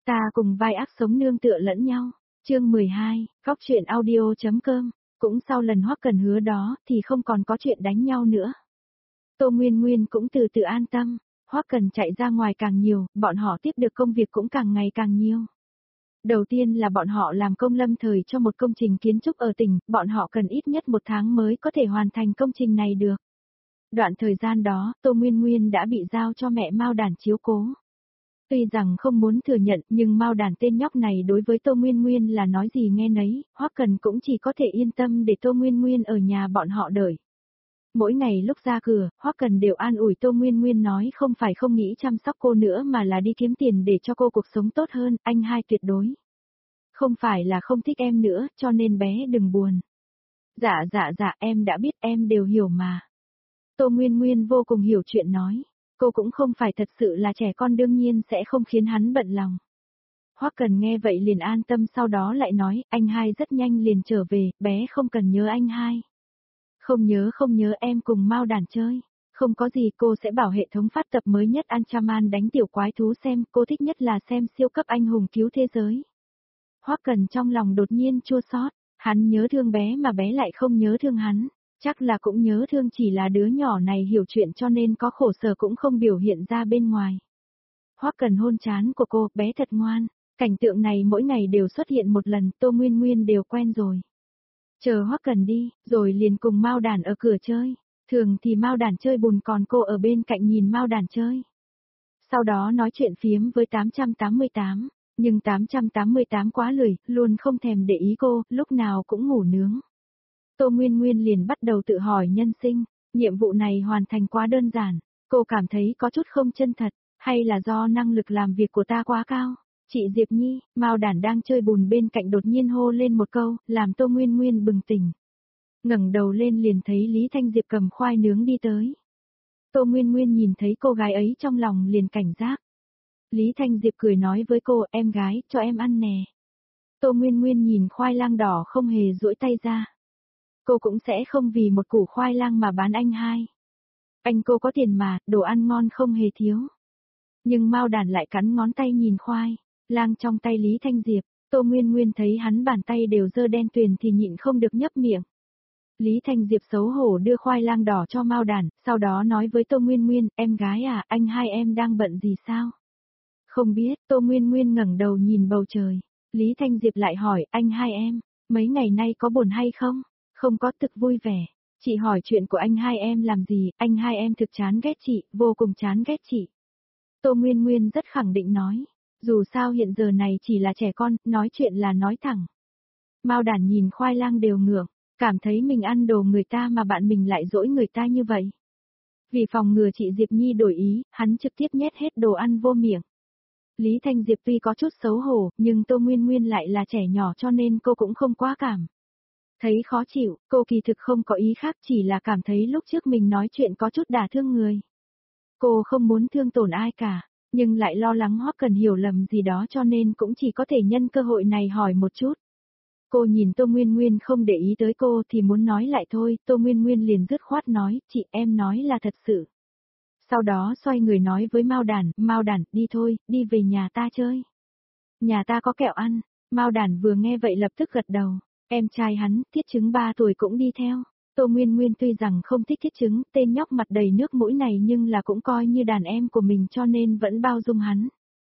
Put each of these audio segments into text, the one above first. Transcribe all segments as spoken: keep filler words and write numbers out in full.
Ta cùng vai ác sống nương tựa lẫn nhau. Chương mười hai, Cóc truyện audio.com. Cũng sau lần Hoắc Cần hứa đó thì không còn có chuyện đánh nhau nữa. Tô Nguyên Nguyên cũng từ từ an tâm, Hoắc Cần chạy ra ngoài càng nhiều, bọn họ tiếp được công việc cũng càng ngày càng nhiều. Đầu tiên là bọn họ làm công lâm thời cho một công trình kiến trúc ở tỉnh, bọn họ cần ít nhất một tháng mới có thể hoàn thành công trình này được. Đoạn thời gian đó, Tô Nguyên Nguyên đã bị giao cho mẹ Mao Đản chiếu cố. Tuy rằng không muốn thừa nhận nhưng Mao Đản tên nhóc này đối với Tô Nguyên Nguyên là nói gì nghe nấy, Hoắc Cần cũng chỉ có thể yên tâm để Tô Nguyên Nguyên ở nhà bọn họ đợi. Mỗi ngày lúc ra cửa, Hoắc Cần đều an ủi Tô Nguyên Nguyên nói không phải không nghĩ chăm sóc cô nữa mà là đi kiếm tiền để cho cô cuộc sống tốt hơn, anh hai tuyệt đối. Không phải là không thích em nữa, cho nên bé đừng buồn. Dạ dạ dạ em đã biết em đều hiểu mà. Tô Nguyên Nguyên vô cùng hiểu chuyện nói. Cô cũng không phải thật sự là trẻ con đương nhiên sẽ không khiến hắn bận lòng. Hoắc Cần nghe vậy liền an tâm sau đó lại nói anh hai rất nhanh liền trở về, bé không cần nhớ anh hai. Không nhớ không nhớ em cùng Mao Đản chơi. Không có gì cô sẽ bảo hệ thống phát tập mới nhất Ultraman đánh tiểu quái thú xem, cô thích nhất là xem siêu cấp anh hùng cứu thế giới. Hoắc Cần trong lòng đột nhiên chua xót, hắn nhớ thương bé mà bé lại không nhớ thương hắn. Chắc là cũng nhớ thương chỉ là đứa nhỏ này hiểu chuyện cho nên có khổ sở cũng không biểu hiện ra bên ngoài. Hoắc Cần hôn trán của cô, bé thật ngoan, cảnh tượng này mỗi ngày đều xuất hiện một lần, Tô Nguyên Nguyên đều quen rồi. Chờ Hoắc Cần đi, rồi liền cùng Mao Đản ở cửa chơi, thường thì Mao Đản chơi bùn còn cô ở bên cạnh nhìn Mao Đản chơi. Sau đó nói chuyện phiếm với tám trăm tám mươi tám, nhưng tám trăm tám mươi tám quá lười, luôn không thèm để ý cô, lúc nào cũng ngủ nướng. Tô Nguyên Nguyên liền bắt đầu tự hỏi nhân sinh, nhiệm vụ này hoàn thành quá đơn giản, cô cảm thấy có chút không chân thật, hay là do năng lực làm việc của ta quá cao. Chị Diệp Nhi, Mao Đản đang chơi bùn bên cạnh đột nhiên hô lên một câu, làm Tô Nguyên Nguyên bừng tỉnh. Ngẩng đầu lên liền thấy Lý Thanh Diệp cầm khoai nướng đi tới. Tô Nguyên Nguyên nhìn thấy cô gái ấy trong lòng liền cảnh giác. Lý Thanh Diệp cười nói với cô, em gái, cho em ăn nè. Tô Nguyên Nguyên nhìn khoai lang đỏ không hề duỗi tay ra. Cô cũng sẽ không vì một củ khoai lang mà bán anh hai. Anh cô có tiền mà, đồ ăn ngon không hề thiếu. Nhưng Mao Đản lại cắn ngón tay nhìn khoai lang trong tay Lý Thanh Diệp, Tô Nguyên Nguyên thấy hắn bàn tay đều dơ đen tuyền thì nhịn không được nhấp miệng. Lý Thanh Diệp xấu hổ đưa khoai lang đỏ cho Mao Đản, sau đó nói với Tô Nguyên Nguyên, em gái à, anh hai em đang bận gì sao? Không biết, Tô Nguyên Nguyên ngẩng đầu nhìn bầu trời. Lý Thanh Diệp lại hỏi, anh hai em, mấy ngày nay có buồn hay không? Không có, thực vui vẻ. Chị hỏi chuyện của anh hai em làm gì, anh hai em thực chán ghét chị, vô cùng chán ghét chị. Tô Nguyên Nguyên rất khẳng định nói, dù sao hiện giờ này chỉ là trẻ con, nói chuyện là nói thẳng. Mao Đản nhìn khoai lang đều ngượng, cảm thấy mình ăn đồ người ta mà bạn mình lại dỗi người ta như vậy. Vì phòng ngừa chị Diệp Nhi đổi ý, hắn trực tiếp nhét hết đồ ăn vô miệng. Lý Thanh Diệp tuy có chút xấu hổ, nhưng Tô Nguyên Nguyên lại là trẻ nhỏ cho nên cô cũng không quá cảm. Thấy khó chịu, cô kỳ thực không có ý khác chỉ là cảm thấy lúc trước mình nói chuyện có chút đả thương người. Cô không muốn thương tổn ai cả, nhưng lại lo lắng Hoắc Cần hiểu lầm gì đó cho nên cũng chỉ có thể nhân cơ hội này hỏi một chút. Cô nhìn Tô Nguyên Nguyên không để ý tới cô thì muốn nói lại thôi, Tô Nguyên Nguyên liền dứt khoát nói, chị em nói là thật sự. Sau đó xoay người nói với Mao Đản, Mao Đản, đi thôi, đi về nhà ta chơi. Nhà ta có kẹo ăn, Mao Đản vừa nghe vậy lập tức gật đầu. Em trai hắn, Thiết Trứng ba tuổi cũng đi theo. Tô Nguyên Nguyên tuy rằng không thích Thiết Trứng, tên nhóc mặt đầy nước mũi này nhưng là cũng coi như đàn em của mình cho nên vẫn bao dung hắn.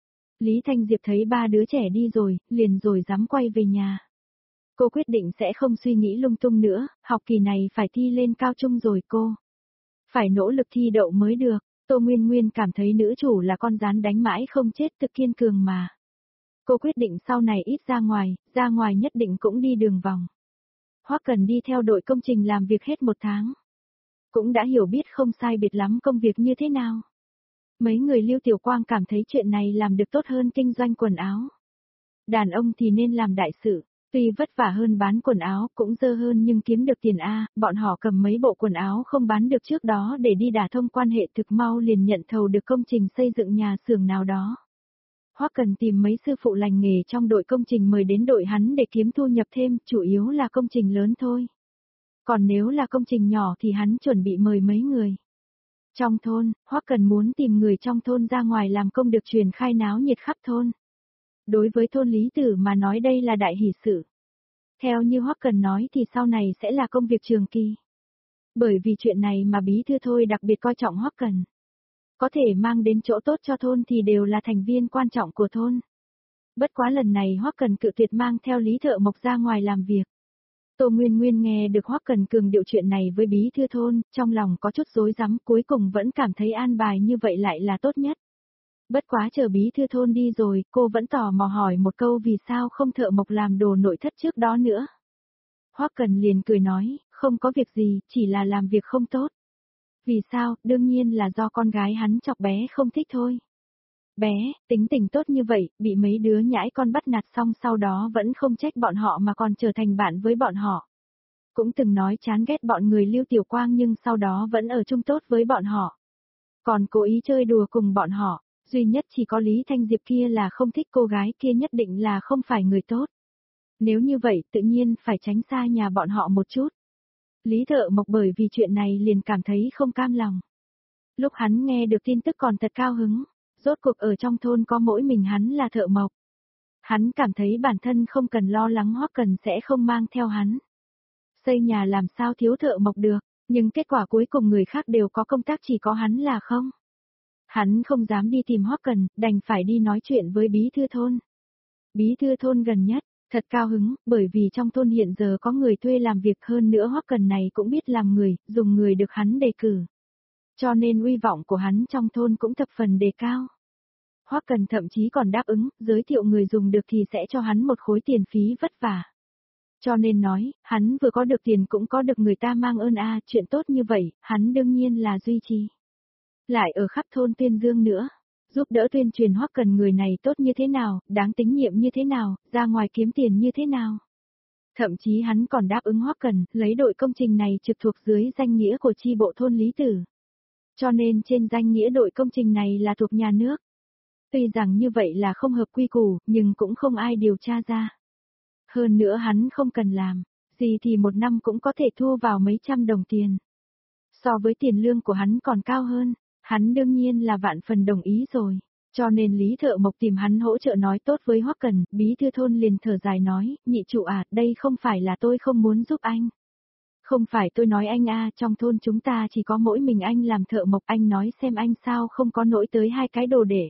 Lý Thanh Diệp thấy ba đứa trẻ đi rồi, liền rồi dám quay về nhà. Cô quyết định sẽ không suy nghĩ lung tung nữa, học kỳ này phải thi lên cao trung rồi cô. Phải nỗ lực thi đậu mới được, Tô Nguyên Nguyên cảm thấy nữ chủ là con rắn đánh mãi không chết thực kiên cường mà. Cô quyết định sau này ít ra ngoài, ra ngoài nhất định cũng đi đường vòng. Hoắc Cần đi theo đội công trình làm việc hết một tháng. Cũng đã hiểu biết không sai biệt lắm công việc như thế nào. Mấy người Lưu Tiểu Quang cảm thấy chuyện này làm được tốt hơn kinh doanh quần áo. Đàn ông thì nên làm đại sự, tuy vất vả hơn bán quần áo cũng dơ hơn nhưng kiếm được tiền A, bọn họ cầm mấy bộ quần áo không bán được trước đó để đi đả thông quan hệ thực mau liền nhận thầu được công trình xây dựng nhà xưởng nào đó. Hoắc Cần tìm mấy sư phụ lành nghề trong đội công trình mời đến đội hắn để kiếm thu nhập thêm, chủ yếu là công trình lớn thôi. Còn nếu là công trình nhỏ thì hắn chuẩn bị mời mấy người. Trong thôn, Hoắc Cần muốn tìm người trong thôn ra ngoài làm công được truyền khai náo nhiệt khắp thôn. Đối với thôn Lý Tử mà nói đây là đại hỷ sự. Theo như Hoắc Cần nói thì sau này sẽ là công việc trường kỳ. Bởi vì chuyện này mà bí thư Thôi đặc biệt coi trọng Hoắc Cần. Có thể mang đến chỗ tốt cho thôn thì đều là thành viên quan trọng của thôn. Bất quá lần này Hoắc Cần cự tuyệt mang theo Lý Thợ Mộc ra ngoài làm việc. Tô Nguyên Nguyên nghe được Hoắc Cần cường điệu chuyện này với bí thư thôn, trong lòng có chút rối rắm, cuối cùng vẫn cảm thấy an bài như vậy lại là tốt nhất. Bất quá chờ bí thư thôn đi rồi, cô vẫn tò mò hỏi một câu vì sao không Thợ Mộc làm đồ nội thất trước đó nữa. Hoắc Cần liền cười nói, không có việc gì, chỉ là làm việc không tốt. Vì sao, đương nhiên là do con gái hắn chọc bé không thích thôi. Bé, tính tình tốt như vậy, bị mấy đứa nhãi con bắt nạt xong sau đó vẫn không trách bọn họ mà còn trở thành bạn với bọn họ. Cũng từng nói chán ghét bọn người Lưu Tiểu Quang nhưng sau đó vẫn ở chung tốt với bọn họ. Còn cố ý chơi đùa cùng bọn họ, duy nhất chỉ có Lý Thanh Diệp kia là không thích cô gái kia nhất định là không phải người tốt. Nếu như vậy tự nhiên phải tránh xa nhà bọn họ một chút. Lý Thợ Mộc bởi vì chuyện này liền cảm thấy không cam lòng. Lúc hắn nghe được tin tức còn thật cao hứng, rốt cuộc ở trong thôn có mỗi mình hắn là Thợ Mộc. Hắn cảm thấy bản thân không cần lo lắng Hoắc Cần sẽ không mang theo hắn. Xây nhà làm sao thiếu Thợ Mộc được, nhưng kết quả cuối cùng người khác đều có công tác chỉ có hắn là không. Hắn không dám đi tìm Hoắc Cần, đành phải đi nói chuyện với bí thư thôn. Bí thư thôn gần nhất, thật cao hứng, bởi vì trong thôn hiện giờ có người thuê làm việc hơn nữa Hoắc Cần này cũng biết làm người, dùng người được hắn đề cử. Cho nên uy vọng của hắn trong thôn cũng thập phần đề cao. Hoắc Cần thậm chí còn đáp ứng, giới thiệu người dùng được thì sẽ cho hắn một khối tiền phí vất vả. Cho nên nói, hắn vừa có được tiền cũng có được người ta mang ơn a, chuyện tốt như vậy, hắn đương nhiên là duy trì. Lại ở khắp thôn Tuyên Dương nữa, giúp đỡ tuyên truyền Hoắc Cần người này tốt như thế nào, đáng tín nhiệm như thế nào, ra ngoài kiếm tiền như thế nào. Thậm chí hắn còn đáp ứng Hoắc Cần, lấy đội công trình này trực thuộc dưới danh nghĩa của chi bộ thôn Lý Tử. Cho nên trên danh nghĩa đội công trình này là thuộc nhà nước. Tuy rằng như vậy là không hợp quy củ, nhưng cũng không ai điều tra ra. Hơn nữa hắn không cần làm, gì thì một năm cũng có thể thu vào mấy trăm đồng tiền. So với tiền lương của hắn còn cao hơn, hắn đương nhiên là vạn phần đồng ý rồi. Cho nên Lý Thợ Mộc tìm hắn hỗ trợ nói tốt với Hoắc Cần, bí thư thôn liền thở dài nói, nhị trụ à, đây không phải là tôi không muốn giúp anh. Không phải tôi nói anh a, trong thôn chúng ta chỉ có mỗi mình anh làm Thợ Mộc, anh nói xem anh sao không có nỗi tới hai cái đồ để.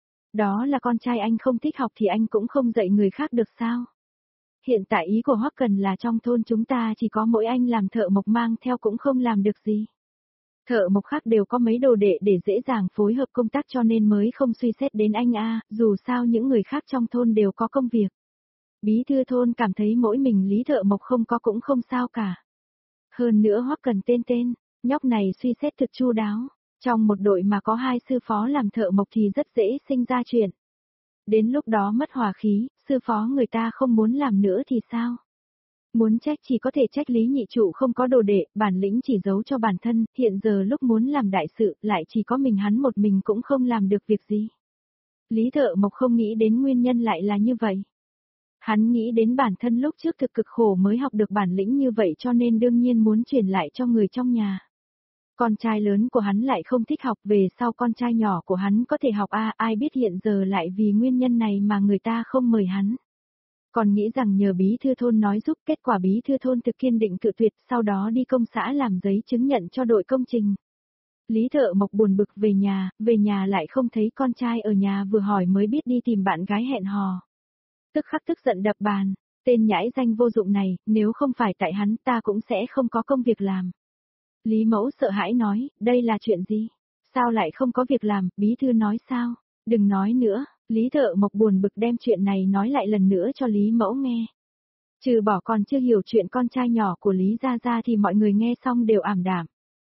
Đó là con trai anh không thích học thì anh cũng không dạy người khác được sao. Hiện tại ý của Hoắc Cần là trong thôn chúng ta chỉ có mỗi anh làm Thợ Mộc mang theo cũng không làm được gì. Thợ Mộc khác đều có mấy đồ đệ để dễ dàng phối hợp công tác cho nên mới không suy xét đến anh a, dù sao những người khác trong thôn đều có công việc. Bí thư thôn cảm thấy mỗi mình Lý Thợ Mộc không có cũng không sao cả. Hơn nữa Hoắc Cần tên tên, nhóc này suy xét thực chu đáo, trong một đội mà có hai sư phó làm Thợ Mộc thì rất dễ sinh ra chuyện. Đến lúc đó mất hòa khí, sư phó người ta không muốn làm nữa thì sao? Muốn trách chỉ có thể trách Lý nhị trụ không có đồ đệ, bản lĩnh chỉ giấu cho bản thân, hiện giờ lúc muốn làm đại sự lại chỉ có mình hắn một mình cũng không làm được việc gì. Lý Thợ Mộc không nghĩ đến nguyên nhân lại là như vậy. Hắn nghĩ đến bản thân lúc trước thực cực khổ mới học được bản lĩnh như vậy cho nên đương nhiên muốn truyền lại cho người trong nhà. Con trai lớn của hắn lại không thích học, về sau con trai nhỏ của hắn có thể học a, ai biết hiện giờ lại vì nguyên nhân này mà người ta không mời hắn. Còn nghĩ rằng nhờ bí thư thôn nói giúp, kết quả bí thư thôn thực kiên định cự tuyệt, sau đó đi công xã làm giấy chứng nhận cho đội công trình. Lý Thợ Mộc buồn bực về nhà, về nhà lại không thấy con trai ở nhà, vừa hỏi mới biết đi tìm bạn gái hẹn hò. Tức khắc tức giận đập bàn, tên nhãi danh vô dụng này, nếu không phải tại hắn ta cũng sẽ không có công việc làm. Lý Mẫu sợ hãi nói, đây là chuyện gì? Sao lại không có việc làm, bí thư nói sao? Đừng nói nữa, Lý Thợ Mộc buồn bực đem chuyện này nói lại lần nữa cho Lý Mẫu nghe. Trừ bỏ còn chưa hiểu chuyện con trai nhỏ của Lý Gia Gia thì mọi người nghe xong đều ảm đạm.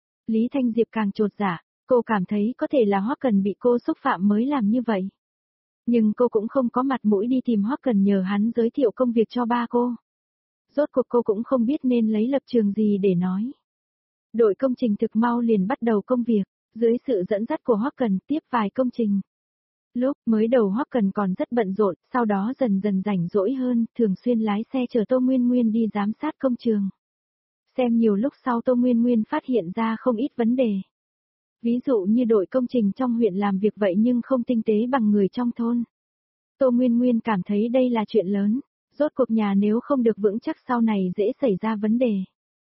Lý Thanh Diệp càng chột dạ, cô cảm thấy có thể là Hoắc Cần bị cô xúc phạm mới làm như vậy. Nhưng cô cũng không có mặt mũi đi tìm Hoắc Cần nhờ hắn giới thiệu công việc cho ba cô. Rốt cuộc cô cũng không biết nên lấy lập trường gì để nói. Đội công trình thực mau liền bắt đầu công việc, dưới sự dẫn dắt của Hoắc Cần tiếp vài công trình. Lúc mới đầu Hoắc Cần còn rất bận rộn, sau đó dần dần rảnh rỗi hơn, thường xuyên lái xe chở Tô Nguyên Nguyên đi giám sát công trường. Xem nhiều lúc sau Tô Nguyên Nguyên phát hiện ra không ít vấn đề. Ví dụ như đội công trình trong huyện làm việc vậy nhưng không tinh tế bằng người trong thôn. Tô Nguyên Nguyên cảm thấy đây là chuyện lớn, rốt cuộc nhà nếu không được vững chắc sau này dễ xảy ra vấn đề.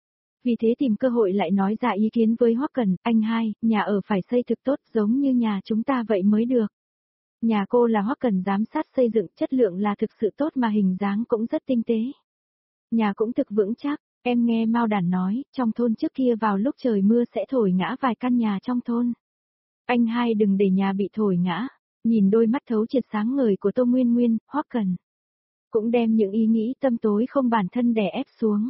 Vì thế tìm cơ hội lại nói ra ý kiến với Hoắc Cần, anh hai, nhà ở phải xây thực tốt giống như nhà chúng ta vậy mới được. Nhà cô là Hoắc Cần giám sát xây dựng, chất lượng là thực sự tốt mà hình dáng cũng rất tinh tế. Nhà cũng thực vững chắc, em nghe Mao Đản nói, trong thôn trước kia vào lúc trời mưa sẽ thổi ngã vài căn nhà trong thôn. Anh hai đừng để nhà bị thổi ngã, nhìn đôi mắt thấu triệt sáng ngời của Tô Nguyên Nguyên, Hoắc Cần cũng đem những ý nghĩ tâm tối không bản thân đè ép xuống.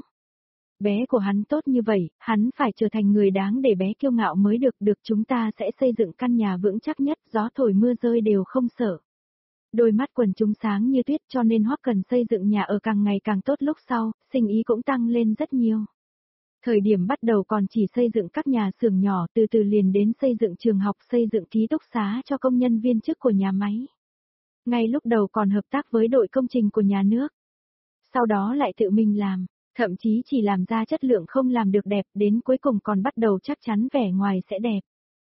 Bé của hắn tốt như vậy, hắn phải trở thành người đáng để bé kiêu ngạo mới được, được chúng ta sẽ xây dựng căn nhà vững chắc nhất, gió thổi mưa rơi đều không sợ. Đôi mắt quần chúng sáng như tuyết cho nên Hoắc Cần xây dựng nhà ở càng ngày càng tốt, lúc sau, sinh ý cũng tăng lên rất nhiều. Thời điểm bắt đầu còn chỉ xây dựng các nhà xưởng nhỏ, từ từ liền đến xây dựng trường học, xây dựng ký túc xá cho công nhân viên chức của nhà máy. Ngay lúc đầu còn hợp tác với đội công trình của nhà nước. Sau đó lại tự mình làm, thậm chí chỉ làm ra chất lượng không làm được đẹp, đến cuối cùng còn bắt đầu chắc chắn vẻ ngoài sẽ đẹp.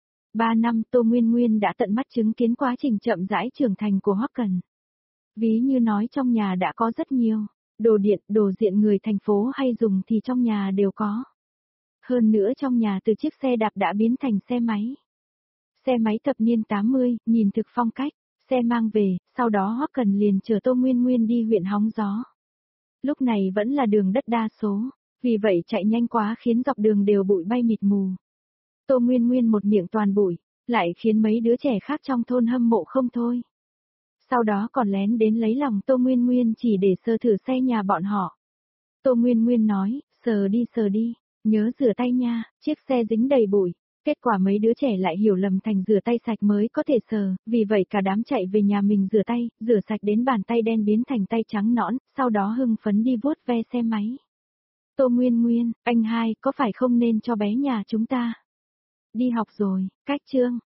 Ba năm Tô Nguyên Nguyên đã tận mắt chứng kiến quá trình chậm rãi trưởng thành của Hoắc Cần. Ví như nói trong nhà đã có rất nhiều, đồ điện, đồ diện người thành phố hay dùng thì trong nhà đều có. Hơn nữa trong nhà từ chiếc xe đạp đã biến thành xe máy. Xe máy thập niên tám mươi, nhìn thực phong cách, xe mang về, sau đó Hoắc Cần liền chở Tô Nguyên Nguyên đi huyện hóng gió. Lúc này vẫn là đường đất đa số, vì vậy chạy nhanh quá khiến dọc đường đều bụi bay mịt mù. Tô Nguyên Nguyên một miệng toàn bụi, lại khiến mấy đứa trẻ khác trong thôn hâm mộ không thôi. Sau đó còn lén đến lấy lòng Tô Nguyên Nguyên chỉ để sờ thử xe nhà bọn họ. Tô Nguyên Nguyên nói, sờ đi sờ đi, nhớ rửa tay nha, chiếc xe dính đầy bụi. Kết quả mấy đứa trẻ lại hiểu lầm thành rửa tay sạch mới có thể sờ, vì vậy cả đám chạy về nhà mình rửa tay, rửa sạch đến bàn tay đen biến thành tay trắng nõn, sau đó hưng phấn đi vuốt ve xe máy. Tô Nguyên Nguyên, anh hai, có phải không nên cho bé nhà chúng ta đi học rồi, cách chương.